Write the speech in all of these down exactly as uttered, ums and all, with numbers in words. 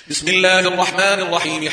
بسم الله الرحمن الرحيم.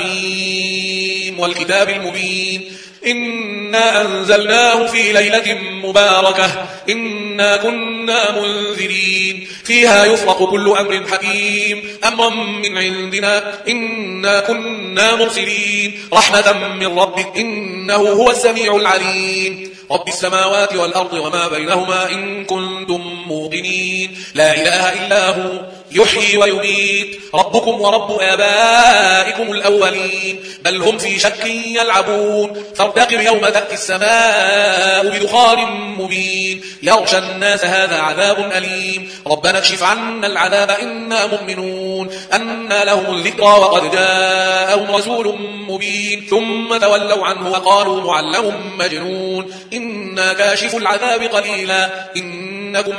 حاميم والكتاب المبين إنا أنزلناه في ليلة مباركة إنا كنا منذرين فيها يفرق كل أمر حكيم أمرا من عندنا إنا كنا مرسلين رحمة من ربك إنه هو السميع العليم رب السماوات والأرض وما بينهما إن كنتم موقنين لا إله إلا هو يحيي ويميت ربكم ورب آبائكم الأولين بل هم في شك يلعبون فارتقب يوم تأتي السماء بدخان مبين يغشى الناس هذا عذاب أليم ربنا اكشف عنا العذاب إنا مؤمنون أنى لهم الذكرى وقد جاءهم رسول مبين ثم تولوا عنه وقالوا معلم مجنون إنا كاشف العذاب قليلا إنكم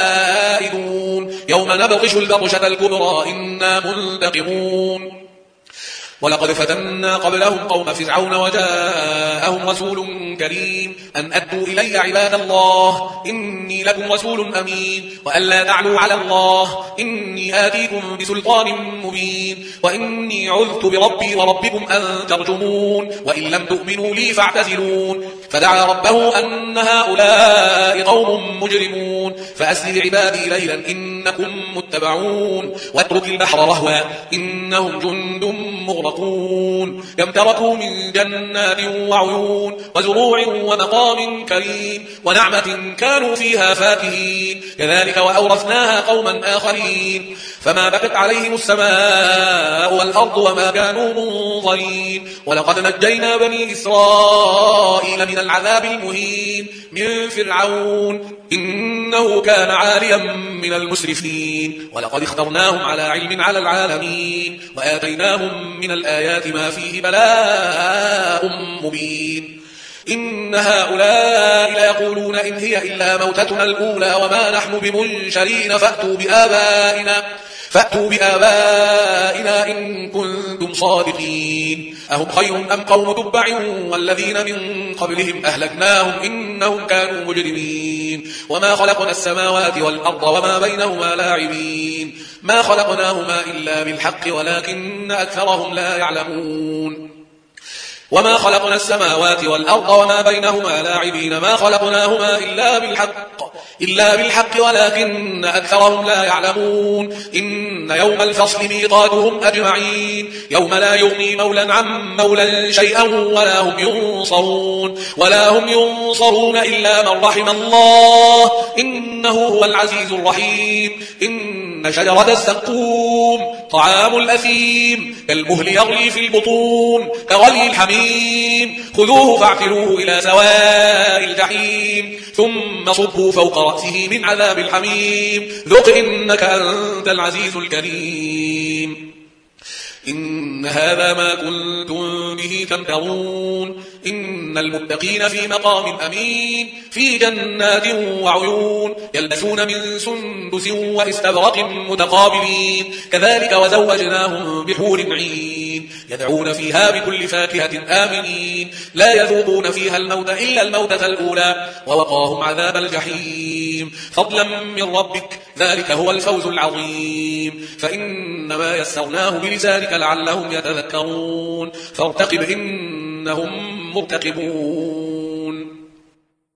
عائدون يوم نبطش البطشة الكبرى إنا منتقمون ولقد فتنا قبلهم قوم فرعون وجاءهم رسول كريم أن أدوا إلي عباد الله إني لكم رسول أمين وأن لا تعلوا على الله إني آتيكم بسلطان مبين وإني عذت بربي وربكم أن ترجمون وإن لم تؤمنوا لي فاعتزلون فدعا ربه أن هؤلاء قوم مجرمون فأسر بعبادي ليلا إنكم متبعون واترك البحر رهوا إنهم جند مغرقون كم تركوا من جنات وعيون وزروع ومقام كريم ونعمة كانوا فيها فاكهين كذلك وأورثناها قوما آخرين فما بكت عليهم السماء والأرض وما كانوا منظرين ولقد نجينا بني إسرائيل من العذاب المهين من فرعون إنه كان عاليا من المسرفين ولقد اخترناهم على علم على العالمين وآتيناهم من الآيات ما فيه بلاء مبين إن هؤلاء ليقولون إن هي إلا موتتنا الأولى وما نحن بمنشرين فأتوا بآبائنا فأتوا بآبائنا إن كنتم صادقين أهم خير أم قوم تبع والذين من قبلهم أهلكناهم إنهم كانوا مجرمين وما خلقنا السماوات والأرض وما بينهما لاعبين ما خلقناهما إلا بالحق ولكن أكثرهم لا يعلمون وما خلقنا السماوات والأرض وما بينهما لاعبين ما خلقناهما إلا بالحق إلا بالحق ولكن أكثرهم لا يعلمون إن يوم الفصل ميقاتهم أجمعين يوم لا يغني مولا عن مولا شيئا ولا هم ينصرون ولا هم ينصرون إلا من رحم الله إنه هو العزيز الرحيم إن شجرة الزقوم طعام الأثيم كالمهل يغلي في البطون كغلي الحميم خذوه فاعتلوه إلى سواء الجحيم ثم صبوا فوق رأسه من عذاب الحميم ذق إنك أنت العزيز الكريم إن هذا ما كنتم به تمترون إن المتقين في مقام أمين في جنات وعيون يلبسون من سندس واستبرق متقابلين كذلك وزوجناهم بحور عين يدعون فيها بكل فاكهة آمنين لا يذوقون فيها الموت إلا الموتة الأولى ووقاهم عذاب الجحيم فضلا من ربك ذلك هو الفوز العظيم فإنما يسرناه بلسانك لعلهم يتذكرون فارتقب إنهم مرتقبون